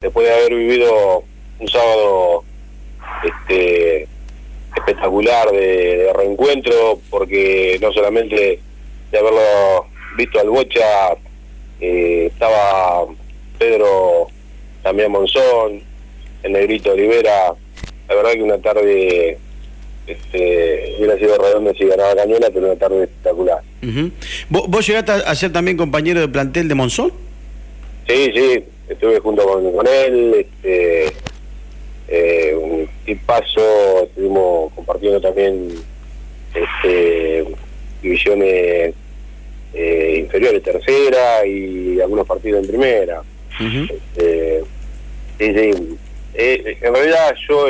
después de haber vivido un sábado espectacular de reencuentro, porque no solamente de haberlo visto al Bocha, estaba Pedro también Monzón, el Negrito Olivera. La verdad que una tarde hubiera sido redonda si ganaba Cañuelas, pero una tarde espectacular. ¿Vos llegaste a ser también compañero de plantel de Monzón? Sí, estuve junto con él, un tipazo. Estuvimos compartiendo también divisiones inferiores, tercera, y algunos partidos en primera. En realidad yo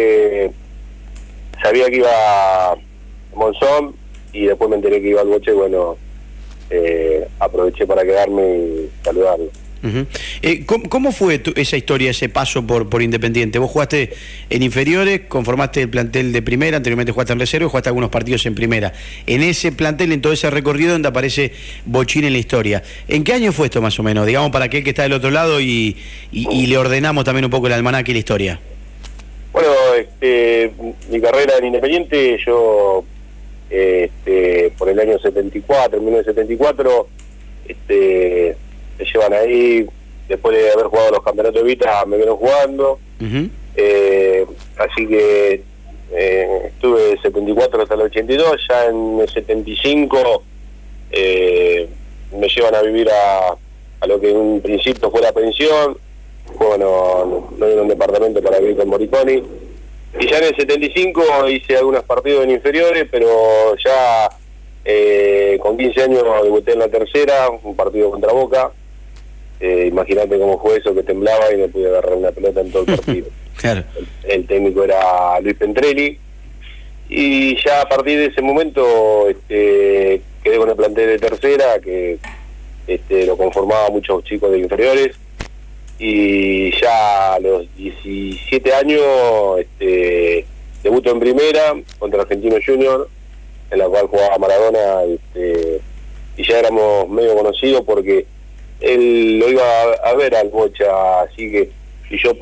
sabía que iba a Monzón y después me enteré que iba al Boche. Bueno, aproveché para quedarme y saludarlo. ¿Cómo fue esa historia, ese paso por Independiente? Vos jugaste en inferiores, conformaste el plantel de primera, anteriormente jugaste en reserva y jugaste algunos partidos en primera. En ese plantel, en todo ese recorrido donde aparece Bochini en la historia. ¿En qué año fue esto más o menos? Digamos, para aquel que está del otro lado y le ordenamos también un poco el almanaque y la historia. Bueno, mi carrera en Independiente, yo por el año 74, 1974, me llevan ahí. Después de haber jugado los campeonatos de Vita, me vieron jugando. Así que estuve del 74 hasta el 82. Ya en el 75 me llevan a vivir a lo que en un principio fue la pensión. Bueno, no era un departamento para vivir con Moriconi. Y ya en el 75 hice algunos partidos en inferiores, pero ya con 15 años debuté en la tercera, un partido contra Boca. Imagínate cómo fue eso, que temblaba y no pude agarrar una pelota en todo el partido. Claro. El técnico era Luis Pentrelli, y ya a partir de ese momento quedé con el plantel de tercera, que lo conformaba muchos chicos de inferiores, y ya a los 17 años debuto en primera contra Argentino Junior, en la cual jugaba Maradona, y ya éramos medio conocidos porque él lo iba a ver al Bocha, así que, y yo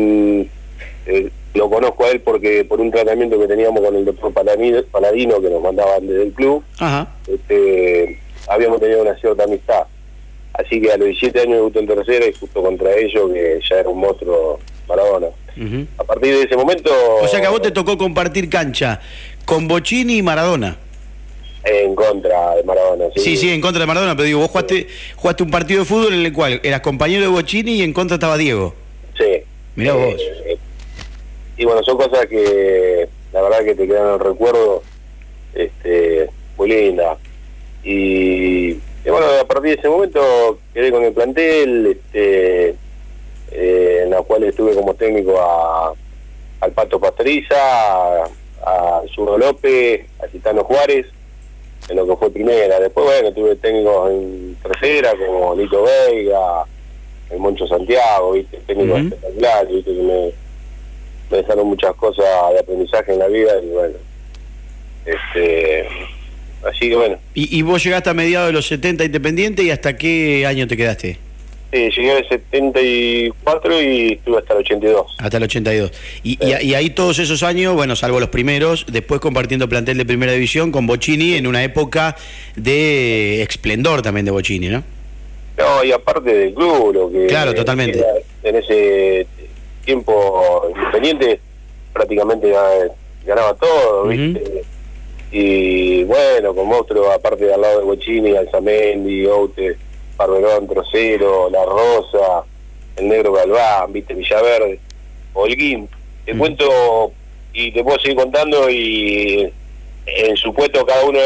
lo conozco a él porque por un tratamiento que teníamos con el doctor Paladino, que nos mandaban desde el club. Habíamos tenido una cierta amistad, así que a los 17 años debuté en tercera y justo contra ellos, que ya era un monstruo Maradona. A partir de ese momento... O sea que a vos te tocó compartir cancha con Bochini y Maradona. En contra de Maradona, sí. Sí, en contra de Maradona, pero digo, vos jugaste un partido de fútbol en el cual eras compañero de Bochini y en contra estaba Diego. Sí. Mirá vos. Y bueno, son cosas que la verdad que te quedan en el recuerdo, muy linda. Y bueno, a partir de ese momento quedé con el plantel, en la cual estuve como técnico al Pato Pastoriza, a Zurdo López, a Citano Juárez, en lo que fue primera. Después, bueno, tuve técnicos en tercera como Lito Veiga, el Moncho Santiago, ¿viste? Técnicos espectaculares, ¿viste? Que me dejaron muchas cosas de aprendizaje en la vida, y bueno, así que bueno. ¿Y vos llegaste a mediados de los 70 Independiente, y hasta qué año te quedaste? Sí, llegué al 74 y estuve hasta el 82. Hasta el 82. Y ahí todos esos años, bueno, salvo los primeros, después compartiendo plantel de primera división con Bochini en una época de esplendor también de Bochini, ¿no? No, y aparte del club, lo que... Claro, totalmente. En ese tiempo Independiente prácticamente ganaba todo, ¿viste? Y bueno, con monstruos, aparte de al lado de Bochini, Alzamendi, Oute, Barberón, Trocero, La Rosa, el Negro Galván, viste, Villaverde, Holguín. Te cuento y te puedo seguir contando, y en su puesto cada uno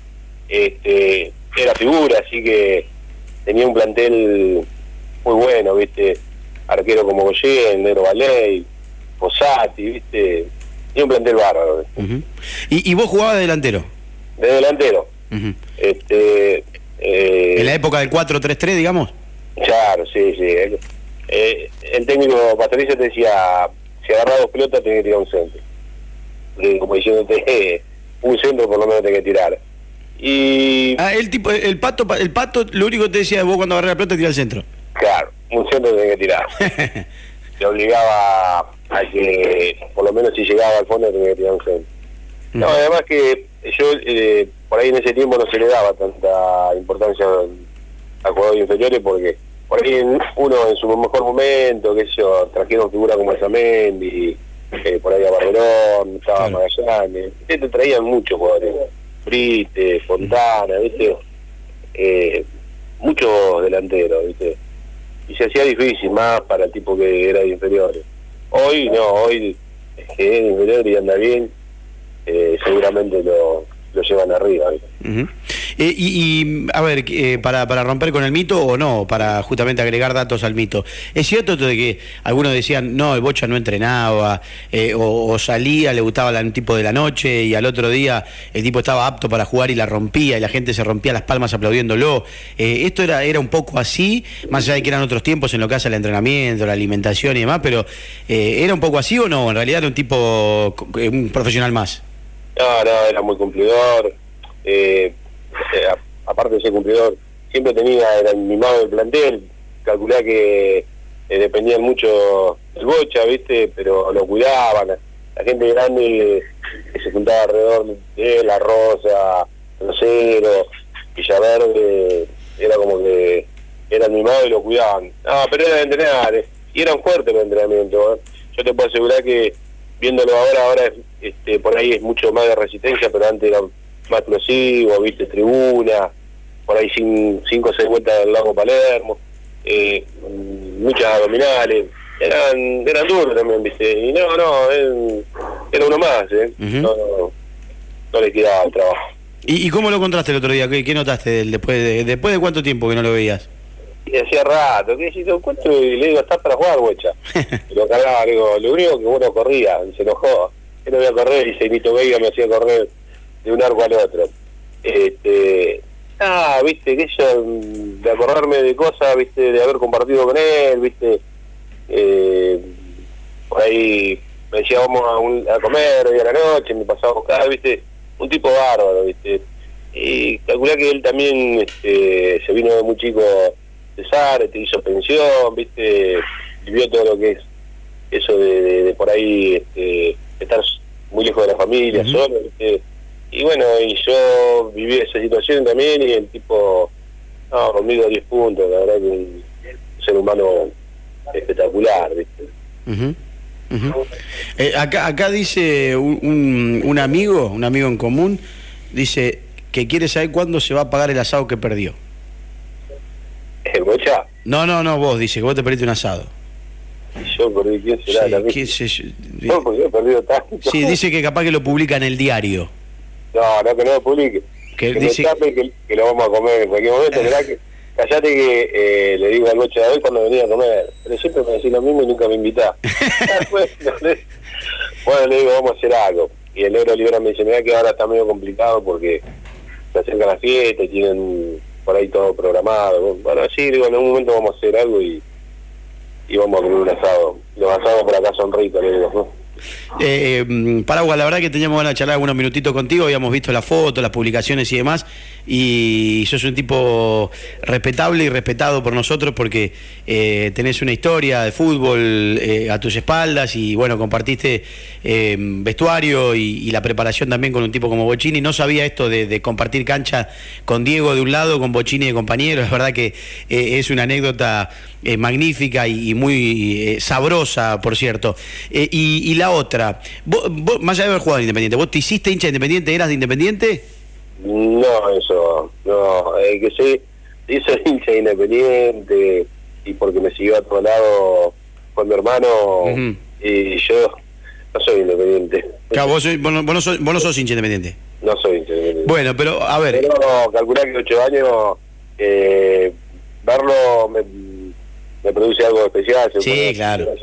era figura, así que tenía un plantel muy bueno, viste, arquero como Goyer, el Negro Valey, Fossati, viste, tenía un plantel bárbaro. ¿Y vos jugabas de delantero? De delantero. ¿En la época del 4-3-3, digamos? Claro, sí. El técnico Pastoriza te decía, si agarras dos pelotas tenés que tirar un centro. Como diciéndote, un centro por lo menos tenés que tirar. Y... el pato, lo único que te decía, vos cuando agarrás la pelota tirás al centro. Claro, un centro tenés que tirar. te obligaba a que, por lo menos si llegaba al fondo, tenía que tirar un centro. No, además que yo, por ahí en ese tiempo no se le daba tanta importancia a jugadores inferiores, porque por ahí uno en su mejor momento, qué sé yo, trajeron figuras como Zamendi, por ahí a Barberón, estaba Magallanes, te traían muchos jugadores, Brite, Fontana, ¿viste? Muchos delanteros, ¿viste? Y se hacía difícil más para el tipo que era de inferiores. Hoy no, hoy es que es de inferior y anda bien, seguramente lo llevan arriba, ¿viste? Y a ver, para romper con el mito o no, para justamente agregar datos al mito, ¿es cierto esto de que algunos decían, no, el Bocha no entrenaba, o salía, le gustaba el tipo de la noche, y al otro día el tipo estaba apto para jugar y la rompía, y la gente se rompía las palmas aplaudiéndolo? Esto era un poco así, más allá de que eran otros tiempos en lo que hace el entrenamiento, la alimentación y demás, pero ¿era un poco así o no? En realidad era un tipo, un profesional más. No, era muy cumplidor. Aparte de ser cumplidor, siempre era el mimado del plantel. Calculá que dependían mucho del Bocha, ¿viste? Pero lo cuidaban. La gente grande que se juntaba alrededor de él, La Rosa, Rosero, Villaverde, era como que era el mimado y lo cuidaban. No, pero era de entrenar, y eran fuertes los entrenamientos. Yo te puedo asegurar que viéndolo ahora por ahí es mucho más de resistencia, pero antes era más explosivo, viste, tribuna, por ahí 5 o 6 vueltas del lago Palermo, muchas abdominales, eran duros también, viste, y era uno más, no le quedaba el trabajo. ¿Y cómo lo encontraste el otro día? ¿Qué notaste de él después de cuánto tiempo que no lo veías? Y hacía rato, que si te encuentro y le digo, ¿estás para jugar, Bocha? Y lo cargaba, le digo, lo único que uno corría, y se enojó, yo no voy a correr, y Seinito Veiga me hacía correr de un arco al otro. Viste, que yo, de acordarme de cosas, viste, de haber compartido con él, viste, por ahí me decía, vamos a comer hoy a la noche, me pasaba a buscar, viste, un tipo bárbaro, viste, y calculá que él también se vino de muy chico de Zárate, hizo pensión, viste, vivió todo lo que es eso de por ahí estar muy lejos de la familia, solo, viste. Y bueno, y yo viví esa situación también, y el tipo, conmigo 10 puntos, la verdad que un ser humano espectacular, ¿viste? Acá dice un amigo en común, dice que quiere saber cuándo se va a pagar el asado que perdió. ¿El Bocha? No, vos, dice que vos te perdiste un asado. ¿Y yo perdí? ¿Quién será? Sí, qué sé yo. No, porque yo he perdido tanto. Sí, dice que capaz que lo publica en el diario. No, que no lo publique. Que dice... me tape que lo vamos a comer en cualquier momento. ¿Verdad que callate que le digo al Bocha de hoy cuando venía a comer? Pero siempre me decís lo mismo y nunca me invitás. Bueno, le digo, vamos a hacer algo. Y el Negro Olivera me dice, mirá que ahora está medio complicado porque se acercan las fiestas y tienen por ahí todo programado. Bueno, sí, digo, en algún momento vamos a hacer algo y vamos a comer un asado. Los asados por acá son ricos, le digo, ¿no? Paraguas, la verdad que teníamos ganas de charlar algunos minutitos contigo, habíamos visto las fotos, las publicaciones y demás, y sos un tipo respetable y respetado por nosotros porque tenés una historia de fútbol a tus espaldas, y bueno, compartiste vestuario y la preparación también con un tipo como Bocchini. No sabía esto de compartir cancha con Diego de un lado, con Bocchini de compañero. Es verdad que es una anécdota magnífica y muy sabrosa, por cierto. Y la otra, vos, más allá de haber jugado en Independiente, ¿vos te hiciste hincha de Independiente? ¿Eras de Independiente? No, eso, no, que sí, hice hincha de Independiente, y porque me siguió a otro lado con mi hermano, y yo no soy Independiente. Claro, vos no sos hincha Independiente. No soy hincha Independiente. Bueno, pero a ver... Pero calculá que 8 años, verlo me produce algo especial. Sí, claro.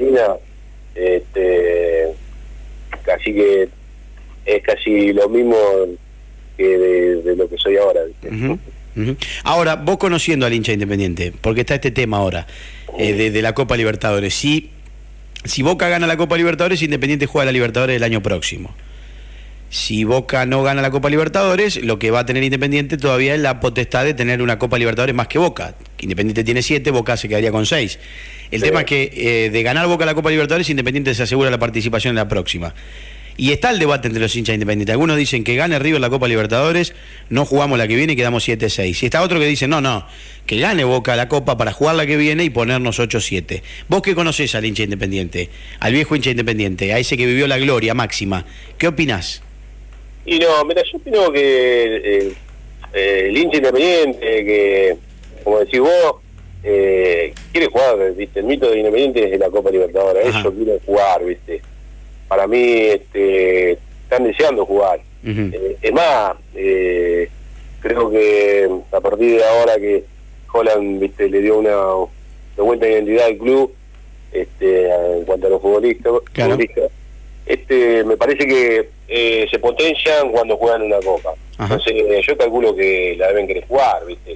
Así que es casi lo mismo que de lo que soy ahora. Ahora, vos conociendo al hincha Independiente, porque está este tema ahora, de la Copa Libertadores, si Boca gana la Copa Libertadores, Independiente juega la Libertadores el año próximo. Si Boca no gana la Copa Libertadores, lo que va a tener Independiente todavía es la potestad de tener una Copa Libertadores más que Boca. Independiente tiene 7, Boca se quedaría con 6. El tema es que de ganar Boca la Copa Libertadores, Independiente se asegura la participación en la próxima. Y está el debate entre los hinchas independientes. Algunos dicen que gane River la Copa Libertadores, no jugamos la que viene y quedamos 7-6. Y está otro que dice, no, que gane Boca la Copa para jugar la que viene y ponernos 8-7. Vos que conocés al hincha independiente, al viejo hincha independiente, a ese que vivió la gloria máxima, ¿qué opinás? Y no, mira, yo opino que el hincha independiente, que, como decís vos, quiere jugar, ¿viste? El mito de Independiente es la Copa Libertadores. Ellos quieren jugar, ¿viste? Para mí están deseando jugar. Es más, creo que a partir de ahora que Holland, ¿viste?, le dio una vuelta de identidad al club, en cuanto a los futbolistas, claro. Me parece que se potencian cuando juegan una copa. Ajá. Entonces yo calculo que la deben querer jugar, ¿viste?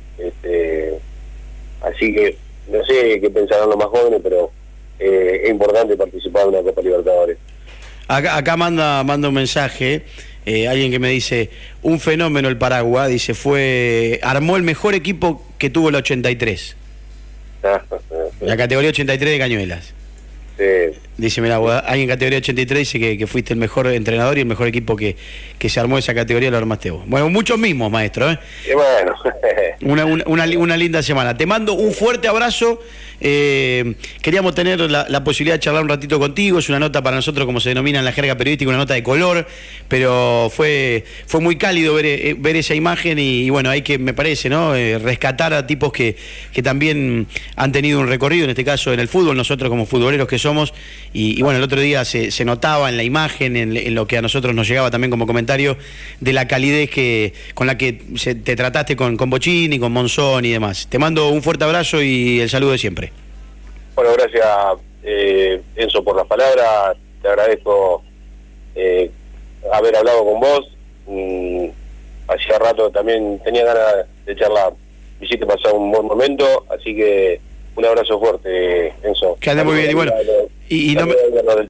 Así que no sé qué pensarán los más jóvenes, pero es importante participar en una Copa Libertadores. Acá manda un mensaje, alguien que me dice, un fenómeno el Paraguay, dice, armó el mejor equipo que tuvo el 83. La categoría 83 de Cañuelas. Sí. Dice, mira, alguien en categoría 83 dice que fuiste el mejor entrenador y el mejor equipo que se armó esa categoría lo armaste vos. Bueno, muchos mismos, maestro, ¿eh? Y bueno. una linda semana. Te mando un fuerte abrazo. Queríamos tener la posibilidad de charlar un ratito contigo. Es una nota para nosotros, como se denomina en la jerga periodística, una nota de color, pero fue muy cálido ver esa imagen y bueno, hay que, me parece, ¿no? Rescatar a tipos que también han tenido un recorrido, en este caso en el fútbol, nosotros como futboleros que somos. Y bueno, el otro día se notaba en la imagen, en lo que a nosotros nos llegaba también como comentario, de la calidez con la que te trataste con Bocchini, con Monzón y demás. Te mando un fuerte abrazo y el saludo de siempre. Bueno, gracias, Enzo, por las palabras. Te agradezco haber hablado con vos. Hacía rato también tenía ganas de charlar. Me hiciste pasar un buen momento, así que un abrazo fuerte, Enzo. Que ande muy bien. Y bueno,